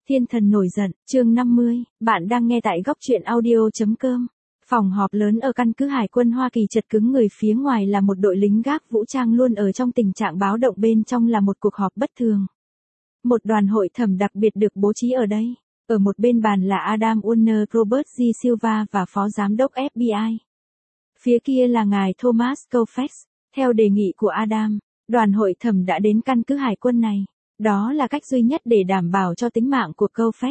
Thiên thần nổi giận, chương 50, bạn đang nghe tại góc truyện audio.com. Phòng họp lớn ở căn cứ Hải quân Hoa Kỳ chật cứng người, phía ngoài là một đội lính gác vũ trang luôn ở trong tình trạng báo động, bên trong là một cuộc họp bất thường. Một đoàn hội thẩm đặc biệt được bố trí ở đây. Ở một bên bàn là Adam Warner, Robert G. Silva và Phó Giám đốc FBI. Phía kia là ngài Thomas Colfax. Theo đề nghị của Adam, đoàn hội thẩm đã đến căn cứ Hải quân này. Đó là cách duy nhất để đảm bảo cho tính mạng của Colfax.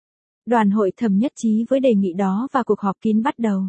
Đoàn hội thẩm nhất trí với đề nghị đó và cuộc họp kín bắt đầu.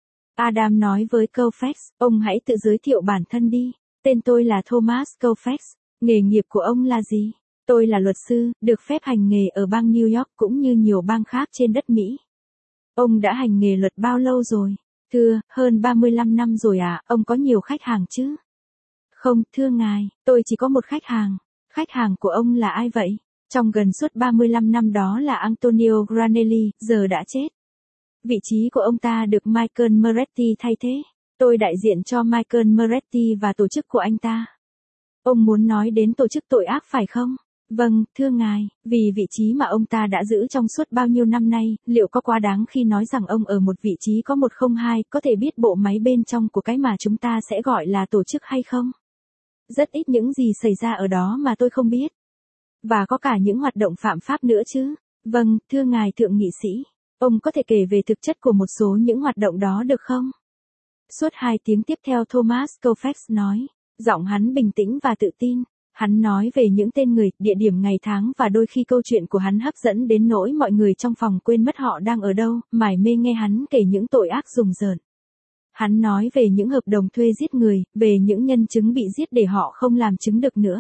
Adam nói với Colfax, ông hãy tự giới thiệu bản thân đi. Tên tôi là Thomas Colfax. Nghề nghiệp của ông là gì? Tôi là luật sư, được phép hành nghề ở bang New York cũng như nhiều bang khác trên đất Mỹ. Ông đã hành nghề luật bao lâu rồi? Thưa, hơn 35 năm rồi ạ. Ông có nhiều khách hàng chứ? Không, thưa ngài, tôi chỉ có một khách hàng. Khách hàng của ông là ai vậy? Trong gần suốt 35 năm đó là Antonio Granelli, giờ đã chết. Vị trí của ông ta được Michael Moretti thay thế. Tôi đại diện cho Michael Moretti và tổ chức của anh ta. Ông muốn nói đến tổ chức tội ác phải không? Vâng, thưa ngài, vì vị trí mà ông ta đã giữ trong suốt bao nhiêu năm nay, liệu có quá đáng khi nói rằng ông ở một vị trí có 102, có thể biết bộ máy bên trong của cái mà chúng ta sẽ gọi là tổ chức hay không? Rất ít những gì xảy ra ở đó mà tôi không biết. Và có cả những hoạt động phạm pháp nữa chứ. Vâng, thưa ngài thượng nghị sĩ. Ông có thể kể về thực chất của một số những hoạt động đó được không? Suốt 2 tiếng tiếp theo Thomas Colfax nói. Giọng hắn bình tĩnh và tự tin. Hắn nói về những tên người, địa điểm, ngày tháng và đôi khi câu chuyện của hắn hấp dẫn đến nỗi mọi người trong phòng quên mất họ đang ở đâu, mải mê nghe hắn kể những tội ác rùng rợn. Hắn nói về những hợp đồng thuê giết người, về những nhân chứng bị giết để họ không làm chứng được nữa.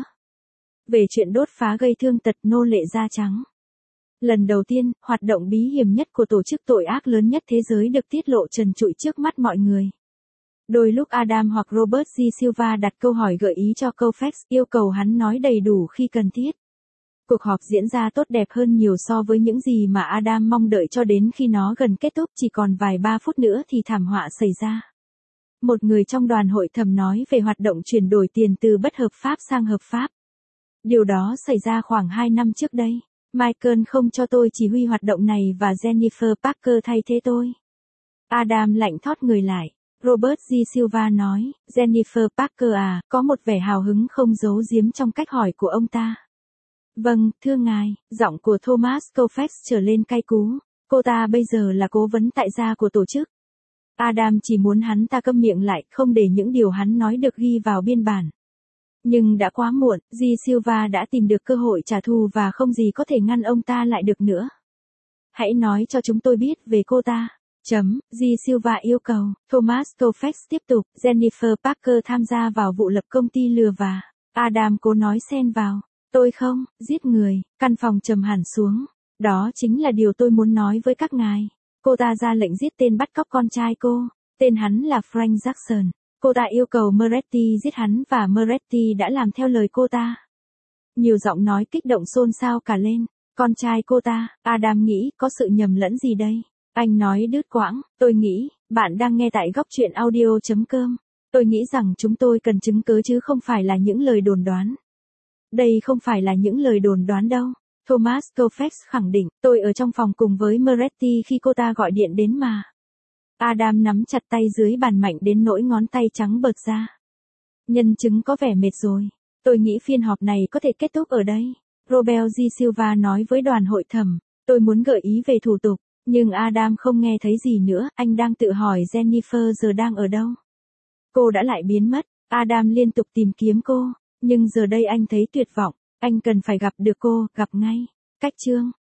Về chuyện đốt phá gây thương tật, nô lệ da trắng. Lần đầu tiên, hoạt động bí hiểm nhất của tổ chức tội ác lớn nhất thế giới được tiết lộ trần trụi trước mắt mọi người. Đôi lúc Adam hoặc Robert G. Silva đặt câu hỏi gợi ý cho Colfax, yêu cầu hắn nói đầy đủ khi cần thiết. Cuộc họp diễn ra tốt đẹp hơn nhiều so với những gì mà Adam mong đợi, cho đến khi nó gần kết thúc, chỉ còn vài 3 phút nữa thì thảm họa xảy ra. Một người trong đoàn hội thẩm nói về hoạt động chuyển đổi tiền từ bất hợp pháp sang hợp pháp. Điều đó xảy ra khoảng 2 năm trước đây. Michael không cho tôi chỉ huy hoạt động này và Jennifer Parker thay thế tôi. Adam lạnh thót người lại. Robert G. Silva nói, Jennifer Parker à, có một vẻ hào hứng không giấu giếm trong cách hỏi của ông ta. Vâng, thưa ngài, giọng của Thomas Colfax trở lên cay cú. Cô ta bây giờ là cố vấn tại gia của tổ chức. Adam chỉ muốn hắn ta câm miệng lại, không để những điều hắn nói được ghi vào biên bản. Nhưng đã quá muộn, G. Silva đã tìm được cơ hội trả thù và không gì có thể ngăn ông ta lại được nữa. Hãy nói cho chúng tôi biết về cô ta. G. Silva yêu cầu. Thomas Colfax tiếp tục. Jennifer Parker tham gia vào vụ lập công ty lừa và. Adam cố nói xen vào. Tôi không, giết người. Căn phòng trầm hẳn xuống. Đó chính là điều tôi muốn nói với các ngài. Cô ta ra lệnh giết tên bắt cóc con trai cô. Tên hắn là Frank Jackson. Cô ta yêu cầu Moretti giết hắn và Moretti đã làm theo lời cô ta. Nhiều giọng nói kích động xôn xao cả lên. Con trai cô ta, Adam nghĩ có sự nhầm lẫn gì đây? Anh nói đứt quãng, tôi nghĩ, bạn đang nghe tại góc truyện audio.com. Tôi nghĩ rằng chúng tôi cần chứng cứ chứ không phải là những lời đồn đoán. Đây không phải là những lời đồn đoán đâu. Thomas Colfax khẳng định, tôi ở trong phòng cùng với Moretti khi cô ta gọi điện đến mà. Adam nắm chặt tay dưới bàn mạnh đến nỗi ngón tay trắng bợt ra. Nhân chứng có vẻ mệt rồi. Tôi nghĩ phiên họp này có thể kết thúc ở đây. Robert G. Silva nói với đoàn hội thẩm. Tôi muốn gợi ý về thủ tục. Nhưng Adam không nghe thấy gì nữa. Anh đang tự hỏi Jennifer giờ đang ở đâu. Cô đã lại biến mất. Adam liên tục tìm kiếm cô. Nhưng giờ đây anh thấy tuyệt vọng. Anh cần phải gặp được cô, gặp ngay. Cách chương.